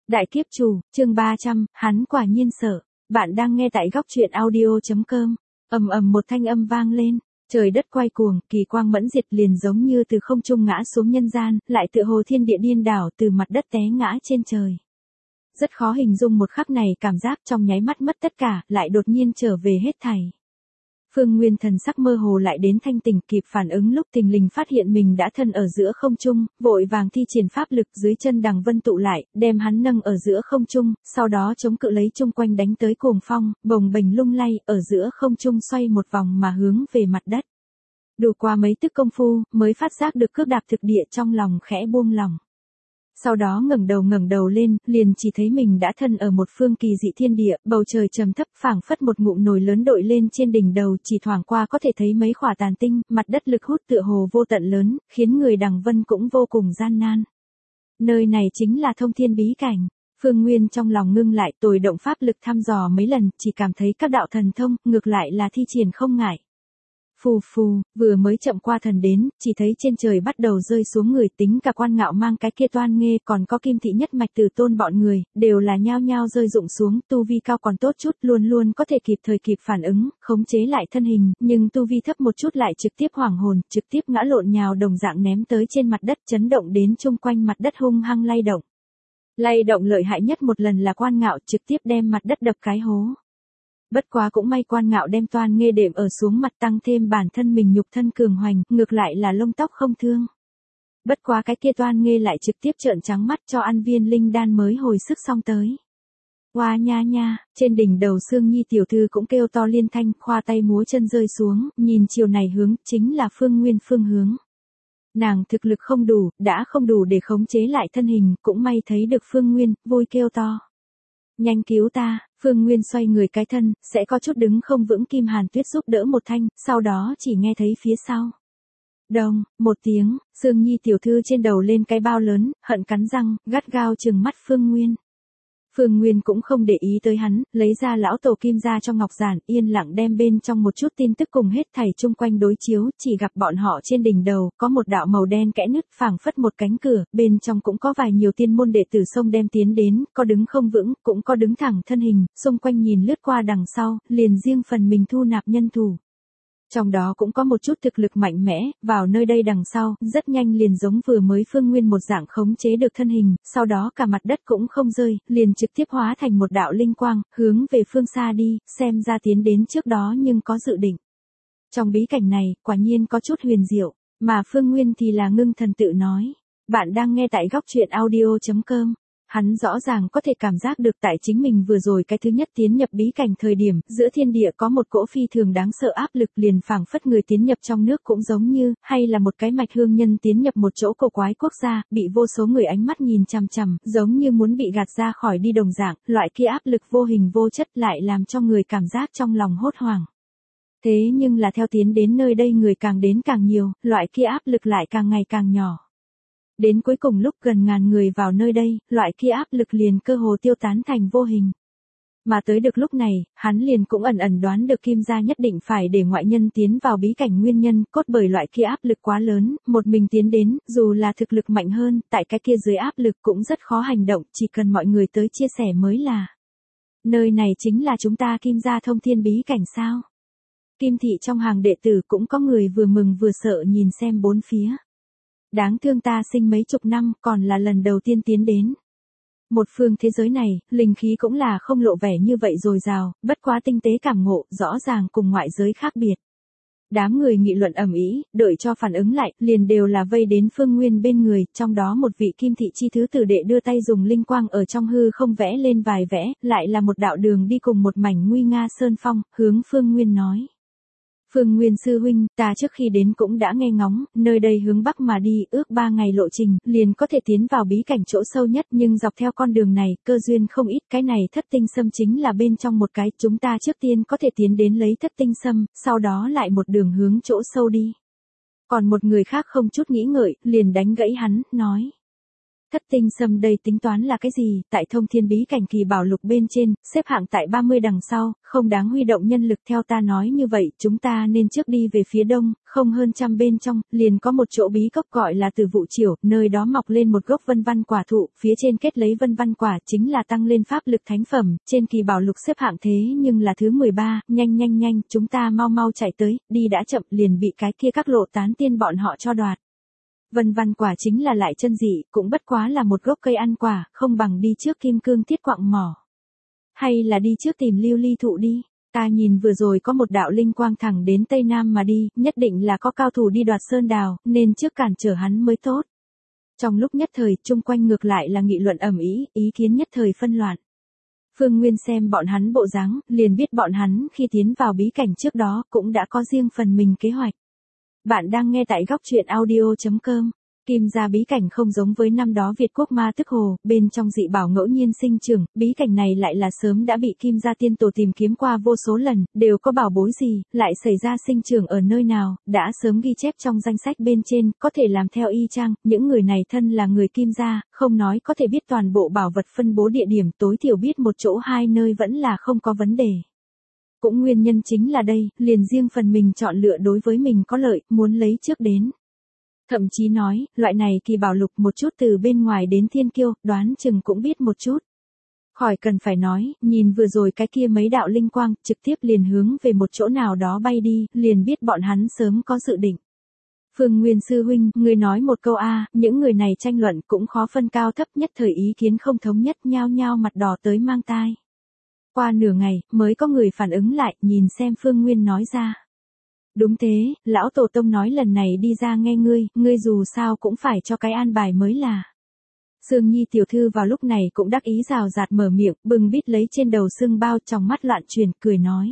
Đại kiếp chủ, chương 300, hắn quả nhiên sợ. Bạn đang nghe tại góc truyện audio.com. Ầm ầm một thanh âm vang lên, trời đất quay cuồng, kỳ quang mẫn diệt liền giống như từ không trung ngã xuống nhân gian, lại tựa hồ thiên địa điên đảo từ mặt đất té ngã trên trời. Rất khó hình dung một khắc này cảm giác trong nháy mắt mất tất cả, lại đột nhiên trở về hết thảy. Phương Nguyên thần sắc mơ hồ lại đến thanh tỉnh, kịp phản ứng lúc thình lình phát hiện mình đã thân ở giữa không trung, vội vàng thi triển pháp lực dưới chân đằng vân tụ lại, đem hắn nâng ở giữa không trung, sau đó chống cự lấy chung quanh đánh tới cuồng phong, bồng bềnh lung lay, ở giữa không trung xoay một vòng mà hướng về mặt đất. Đủ qua mấy tức công phu, mới phát giác được cước đạp thực địa, trong lòng khẽ buông lòng. Sau đó ngẩng đầu lên, liền chỉ thấy mình đã thân ở một phương kỳ dị thiên địa, bầu trời trầm thấp phảng phất một ngụm nồi lớn đội lên trên đỉnh đầu, chỉ thoảng qua có thể thấy mấy khỏa tàn tinh, mặt đất lực hút tựa hồ vô tận lớn, khiến người đằng vân cũng vô cùng gian nan. Nơi này chính là thông thiên bí cảnh. Phương Nguyên trong lòng ngưng lại, tồi động pháp lực thăm dò mấy lần, chỉ cảm thấy các đạo thần thông, ngược lại là thi triển không ngại. Phù phù, vừa mới chậm qua thần đến, chỉ thấy trên trời bắt đầu rơi xuống người, tính cả Quan Ngạo mang cái kia Toan Nghê, còn có Kim Thị Nhất Mạch Từ Tôn bọn người, đều là nhao nhao rơi rụng xuống, tu vi cao còn tốt chút, luôn luôn có thể kịp thời kịp phản ứng, khống chế lại thân hình, nhưng tu vi thấp một chút lại trực tiếp hoảng hồn, trực tiếp ngã lộn nhào đồng dạng ném tới trên mặt đất, chấn động đến chung quanh mặt đất hung hăng lay động. Lay động lợi hại nhất một lần là Quan Ngạo trực tiếp đem mặt đất đập cái hố. Bất quá cũng may Quan Ngạo đem Toan Nghê đệm ở xuống mặt, tăng thêm bản thân mình nhục thân cường hoành, ngược lại là lông tóc không thương. Bất quá cái kia Toan Nghê lại trực tiếp trợn trắng mắt cho ăn viên linh đan mới hồi sức xong tới. Oa nha nha, trên đỉnh đầu Sương Nhi tiểu thư cũng kêu to liên thanh, khoa tay múa chân rơi xuống, nhìn chiều này hướng, chính là Phương Nguyên phương hướng. Nàng thực lực không đủ, đã không đủ để khống chế lại thân hình, cũng may thấy được Phương Nguyên, vui kêu to. Nhanh cứu ta, Phương Nguyên xoay người cái thân, sẽ có chút đứng không vững, Kim Hàn Tuyết giúp đỡ một thanh, sau đó chỉ nghe thấy phía sau. Đồng, một tiếng, Sương Nhi tiểu thư trên đầu lên cái bao lớn, hận cắn răng, gắt gao trừng mắt Phương Nguyên. Phương Nguyên cũng không để ý tới hắn, lấy ra lão tổ kim ra trong ngọc giản, yên lặng đem bên trong một chút tin tức cùng hết thảy chung quanh đối chiếu, chỉ gặp bọn họ trên đỉnh đầu, có một đạo màu đen kẽ nứt phảng phất một cánh cửa, bên trong cũng có vài nhiều tiên môn đệ tử xông đem tiến đến, có đứng không vững, cũng có đứng thẳng thân hình, xung quanh nhìn lướt qua đằng sau, liền riêng phần mình thu nạp nhân thủ. Trong đó cũng có một chút thực lực mạnh mẽ, vào nơi đây đằng sau, rất nhanh liền giống vừa mới Phương Nguyên một dạng khống chế được thân hình, sau đó cả mặt đất cũng không rơi, liền trực tiếp hóa thành một đạo linh quang, hướng về phương xa đi, xem ra tiến đến trước đó nhưng có dự định. Trong bí cảnh này, quả nhiên có chút huyền diệu, mà Phương Nguyên thì là ngưng thần tự nói. Bạn đang nghe tại góc truyện audio.com. Hắn rõ ràng có thể cảm giác được tại chính mình vừa rồi cái thứ nhất tiến nhập bí cảnh thời điểm, giữa thiên địa có một cỗ phi thường đáng sợ áp lực, liền phảng phất người tiến nhập trong nước cũng giống như, hay là một cái mạch hương nhân tiến nhập một chỗ cổ quái quốc gia, bị vô số người ánh mắt nhìn chằm chằm, giống như muốn bị gạt ra khỏi đi đồng dạng, loại kia áp lực vô hình vô chất lại làm cho người cảm giác trong lòng hốt hoảng. Thế nhưng là theo tiến đến nơi đây người càng đến càng nhiều, loại kia áp lực lại càng ngày càng nhỏ. Đến cuối cùng lúc gần ngàn người vào nơi đây, loại kia áp lực liền cơ hồ tiêu tán thành vô hình. Mà tới được lúc này, hắn liền cũng ẩn ẩn đoán được Kim gia nhất định phải để ngoại nhân tiến vào bí cảnh nguyên nhân, cốt bởi loại kia áp lực quá lớn, một mình tiến đến, dù là thực lực mạnh hơn, tại cái kia dưới áp lực cũng rất khó hành động, chỉ cần mọi người tới chia sẻ mới là. Nơi này chính là chúng ta Kim gia thông thiên bí cảnh sao? Kim thị trong hàng đệ tử cũng có người vừa mừng vừa sợ nhìn xem bốn phía. Đáng thương ta sinh mấy chục năm, còn là lần đầu tiên tiến đến. Một phương thế giới này, linh khí cũng là không lộ vẻ như vậy dồi dào, bất quá tinh tế cảm ngộ, rõ ràng cùng ngoại giới khác biệt. Đám người nghị luận ầm ĩ, đợi cho phản ứng lại, liền đều là vây đến Phương Nguyên bên người, trong đó một vị Kim thị chi thứ tử đệ đưa tay dùng linh quang ở trong hư không vẽ lên vài vẽ, lại là một đạo đường đi cùng một mảnh nguy nga sơn phong, hướng Phương Nguyên nói. Phương Nguyên sư huynh, ta trước khi đến cũng đã nghe ngóng, nơi đây hướng bắc mà đi, ước 3 ngày lộ trình, liền có thể tiến vào bí cảnh chỗ sâu nhất, nhưng dọc theo con đường này, cơ duyên không ít, cái này thất tinh sâm chính là bên trong một cái, chúng ta trước tiên có thể tiến đến lấy thất tinh sâm, sau đó lại một đường hướng chỗ sâu đi. Còn một người khác không chút nghĩ ngợi, liền đánh gãy hắn, nói. Thất tinh sâm đây tính toán là cái gì, tại thông thiên bí cảnh kỳ bảo lục bên trên, xếp hạng tại 30 đằng sau, không đáng huy động nhân lực theo ta nói như vậy, chúng ta nên trước đi về phía đông, không hơn trăm bên trong, liền có một chỗ bí cốc gọi là Từ Vụ Triểu, nơi đó mọc lên một gốc vân văn quả thụ, phía trên kết lấy vân văn quả chính là tăng lên pháp lực thánh phẩm, trên kỳ bảo lục xếp hạng thế nhưng là thứ 13, nhanh, chúng ta mau chạy tới, đi đã chậm liền bị cái kia các lộ tán tiên bọn họ cho đoạt. Vân văn quả chính là lại chân dị, cũng bất quá là một gốc cây ăn quả, không bằng đi trước kim cương thiết quặng mỏ. Hay là đi trước tìm lưu ly thụ đi, ta nhìn vừa rồi có một đạo linh quang thẳng đến Tây Nam mà đi, nhất định là có cao thủ đi đoạt sơn đào, nên trước cản trở hắn mới tốt. Trong lúc nhất thời, chung quanh ngược lại là nghị luận ầm ĩ, ý kiến nhất thời phân loạn. Phương Nguyên xem bọn hắn bộ dáng, liền biết bọn hắn khi tiến vào bí cảnh trước đó cũng đã có riêng phần mình kế hoạch. Bạn đang nghe tại góc truyện audio.com. Kim gia bí cảnh không giống với năm đó Việt Quốc Ma Tức Hồ, bên trong dị bảo ngẫu nhiên sinh trưởng, bí cảnh này lại là sớm đã bị Kim gia tiên tổ tìm kiếm qua vô số lần, đều có bảo bối gì, lại xảy ra sinh trưởng ở nơi nào, đã sớm ghi chép trong danh sách bên trên, có thể làm theo y chang, những người này thân là người Kim gia, không nói có thể biết toàn bộ bảo vật phân bố địa điểm, tối thiểu biết một chỗ hai nơi vẫn là không có vấn đề. Cũng nguyên nhân chính là đây, liền riêng phần mình chọn lựa đối với mình có lợi, muốn lấy trước đến. Thậm chí nói, loại này kỳ bảo lục một chút từ bên ngoài đến thiên kiêu, đoán chừng cũng biết một chút. Khỏi cần phải nói, nhìn vừa rồi cái kia mấy đạo linh quang, trực tiếp liền hướng về một chỗ nào đó bay đi, liền biết bọn hắn sớm có dự định. Phương Nguyên sư huynh, người nói một câu những người này tranh luận cũng khó phân cao thấp, nhất thời ý kiến không thống nhất, nhao nhao mặt đỏ tới mang tai. Qua nửa ngày, mới có người phản ứng lại, nhìn xem Phương Nguyên nói ra. Đúng thế, lão tổ tông nói lần này đi ra nghe ngươi dù sao cũng phải cho cái an bài mới là. Sương Nhi tiểu thư vào lúc này cũng đắc ý rào rạt mở miệng, bừng bít lấy trên đầu sương bao, trong mắt loạn chuyển, cười nói.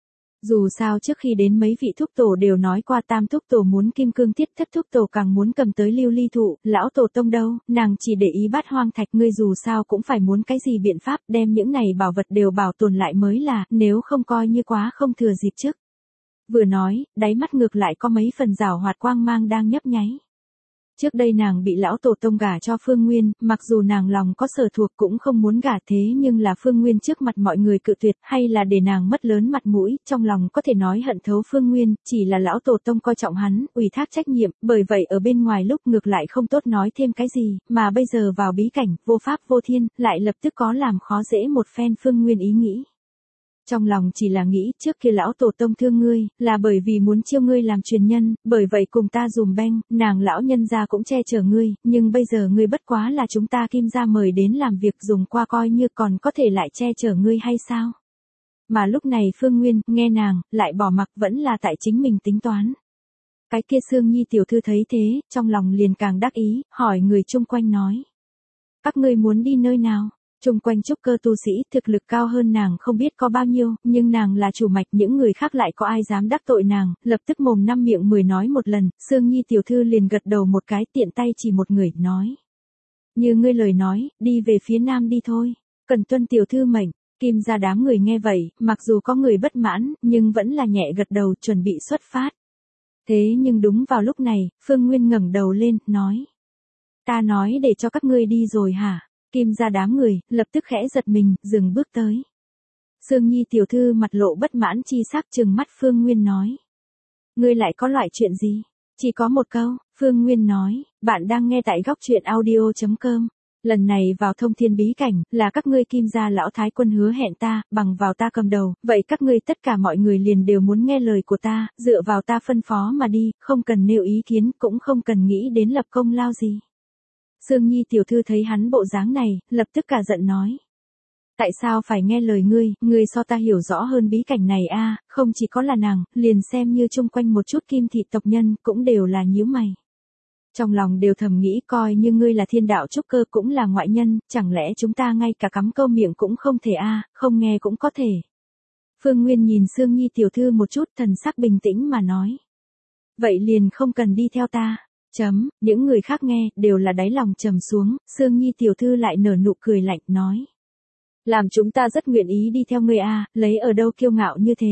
Dù sao trước khi đến mấy vị thúc tổ đều nói qua tam thúc tổ muốn kim cương thiết, thất thúc tổ càng muốn cầm tới lưu ly thụ, lão tổ tông đâu, nàng chỉ để ý bát hoang thạch, ngươi dù sao cũng phải muốn cái gì biện pháp đem những này bảo vật đều bảo tồn lại mới là, nếu không coi như quá không thừa dịp trước. Vừa nói, đáy mắt ngược lại có mấy phần rào hoạt quang mang đang nhấp nháy. Trước đây nàng bị lão tổ tông gả cho Phương Nguyên, mặc dù nàng lòng có sở thuộc cũng không muốn gả thế nhưng là Phương Nguyên trước mặt mọi người cự tuyệt hay là để nàng mất lớn mặt mũi, trong lòng có thể nói hận thấu Phương Nguyên, chỉ là lão tổ tông coi trọng hắn, ủy thác trách nhiệm, bởi vậy ở bên ngoài lúc ngược lại không tốt nói thêm cái gì, mà bây giờ vào bí cảnh, vô pháp vô thiên, lại lập tức có làm khó dễ một phen Phương Nguyên ý nghĩ. Trong lòng chỉ là nghĩ trước kia lão tổ tông thương ngươi, là bởi vì muốn chiêu ngươi làm truyền nhân, bởi vậy cùng ta dùm beng, nàng lão nhân gia cũng che chở ngươi, nhưng bây giờ ngươi bất quá là chúng ta Kim gia mời đến làm việc dùng qua coi như còn có thể lại che chở ngươi hay sao? Mà lúc này Phương Nguyên, nghe nàng, lại bỏ mặc vẫn là tại chính mình tính toán. Cái kia Sương Nhi tiểu thư thấy thế, trong lòng liền càng đắc ý, hỏi người chung quanh nói. Các ngươi muốn đi nơi nào? Chung quanh trúc cơ tu sĩ thực lực cao hơn nàng không biết có bao nhiêu, nhưng nàng là chủ mạch, những người khác lại có ai dám đắc tội nàng, lập tức mồm năm miệng 10 nói một lần, Sương Nhi tiểu thư liền gật đầu một cái, tiện tay chỉ một người, nói. Như ngươi lời nói, đi về phía nam đi thôi, cần tuân tiểu thư mệnh. Kim gia đám người nghe vậy, mặc dù có người bất mãn, nhưng vẫn là nhẹ gật đầu chuẩn bị xuất phát. Thế nhưng đúng vào lúc này, Phương Nguyên ngẩng đầu lên, nói. Ta nói để cho các ngươi đi rồi hả? Kim gia đám người, lập tức khẽ giật mình, dừng bước tới. Sương Nhi tiểu thư mặt lộ bất mãn chi sắc trừng mắt Phương Nguyên nói. Ngươi lại có loại chuyện gì? Chỉ có một câu, Phương Nguyên nói, bạn đang nghe tại góc truyện audio.com. Lần này vào thông thiên bí cảnh, là các ngươi Kim gia lão thái quân hứa hẹn ta, bằng vào ta cầm đầu, vậy các ngươi tất cả mọi người liền đều muốn nghe lời của ta, dựa vào ta phân phó mà đi, không cần nêu ý kiến, cũng không cần nghĩ đến lập công lao gì. Sương Nhi tiểu thư thấy hắn bộ dáng này, lập tức cả giận nói. Tại sao phải nghe lời ngươi so ta hiểu rõ hơn bí cảnh này không chỉ có là nàng, liền xem như chung quanh một chút kim thị tộc nhân, cũng đều là nhíu mày. Trong lòng đều thầm nghĩ coi như ngươi là thiên đạo trúc cơ cũng là ngoại nhân, chẳng lẽ chúng ta ngay cả cắm câu miệng cũng không thể không nghe cũng có thể. Phương Nguyên nhìn Sương Nhi tiểu thư một chút, thần sắc bình tĩnh mà nói. Vậy liền không cần đi theo ta. Những người khác nghe, đều là đáy lòng trầm xuống, Sương Nhi tiểu thư lại nở nụ cười lạnh, nói. Làm chúng ta rất nguyện ý đi theo ngươi lấy ở đâu kiêu ngạo như thế,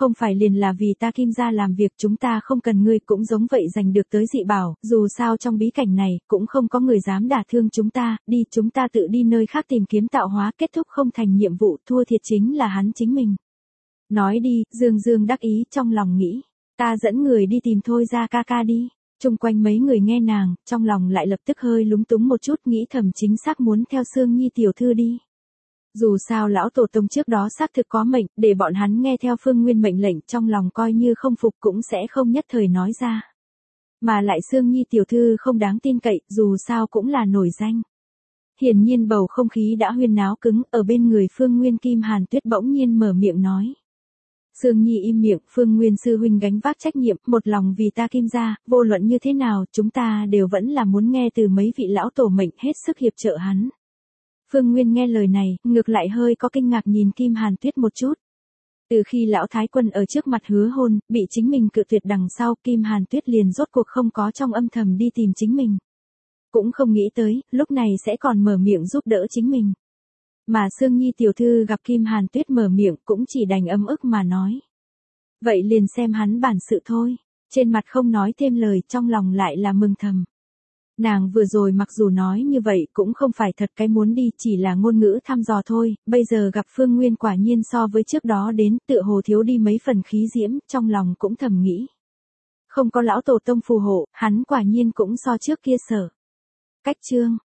Không phải liền là vì ta Kim gia làm việc chúng ta không cần ngươi cũng giống vậy giành được tới dị bảo, dù sao trong bí cảnh này cũng không có người dám đả thương chúng ta, đi chúng ta tự đi nơi khác tìm kiếm tạo hóa, kết thúc không thành nhiệm vụ, thua thiệt chính là hắn chính mình. Nói đi, Dương Dương đắc ý trong lòng nghĩ, ta dẫn người đi tìm Thôi Gia ca ca đi. Chung quanh mấy người nghe nàng, trong lòng lại lập tức hơi lúng túng một chút, nghĩ thầm chính xác muốn theo Sương Nhi tiểu thư đi. Dù sao lão tổ tông trước đó xác thực có mệnh, để bọn hắn nghe theo Phương Nguyên mệnh lệnh, trong lòng coi như không phục cũng sẽ không nhất thời nói ra. Mà lại Sương Nhi tiểu thư không đáng tin cậy, dù sao cũng là nổi danh. Hiển nhiên bầu không khí đã huyên náo cứng, ở bên người Phương Nguyên Kim Hàn Tuyết bỗng nhiên mở miệng nói. Sương Nhi im miệng, Phương Nguyên sư huynh gánh vác trách nhiệm, một lòng vì ta Kim gia, vô luận như thế nào, chúng ta đều vẫn là muốn nghe từ mấy vị lão tổ mệnh hết sức hiệp trợ hắn. Phương Nguyên nghe lời này, ngược lại hơi có kinh ngạc nhìn Kim Hàn Tuyết một chút. Từ khi lão thái quân ở trước mặt hứa hôn, bị chính mình cự tuyệt đằng sau, Kim Hàn Tuyết liền rốt cuộc không có trong âm thầm đi tìm chính mình. Cũng không nghĩ tới, lúc này sẽ còn mở miệng giúp đỡ chính mình. Mà Sương Nhi tiểu thư gặp Kim Hàn Tuyết mở miệng cũng chỉ đành ấm ức mà nói. Vậy liền xem hắn bản sự thôi, trên mặt không nói thêm lời, trong lòng lại là mừng thầm. Nàng vừa rồi mặc dù nói như vậy cũng không phải thật cái muốn đi, chỉ là ngôn ngữ thăm dò thôi, bây giờ gặp Phương Nguyên quả nhiên so với trước đó đến, tựa hồ thiếu đi mấy phần khí diễm, trong lòng cũng thầm nghĩ. Không có lão tổ tông phù hộ, hắn quả nhiên cũng so trước kia sở. Cách chương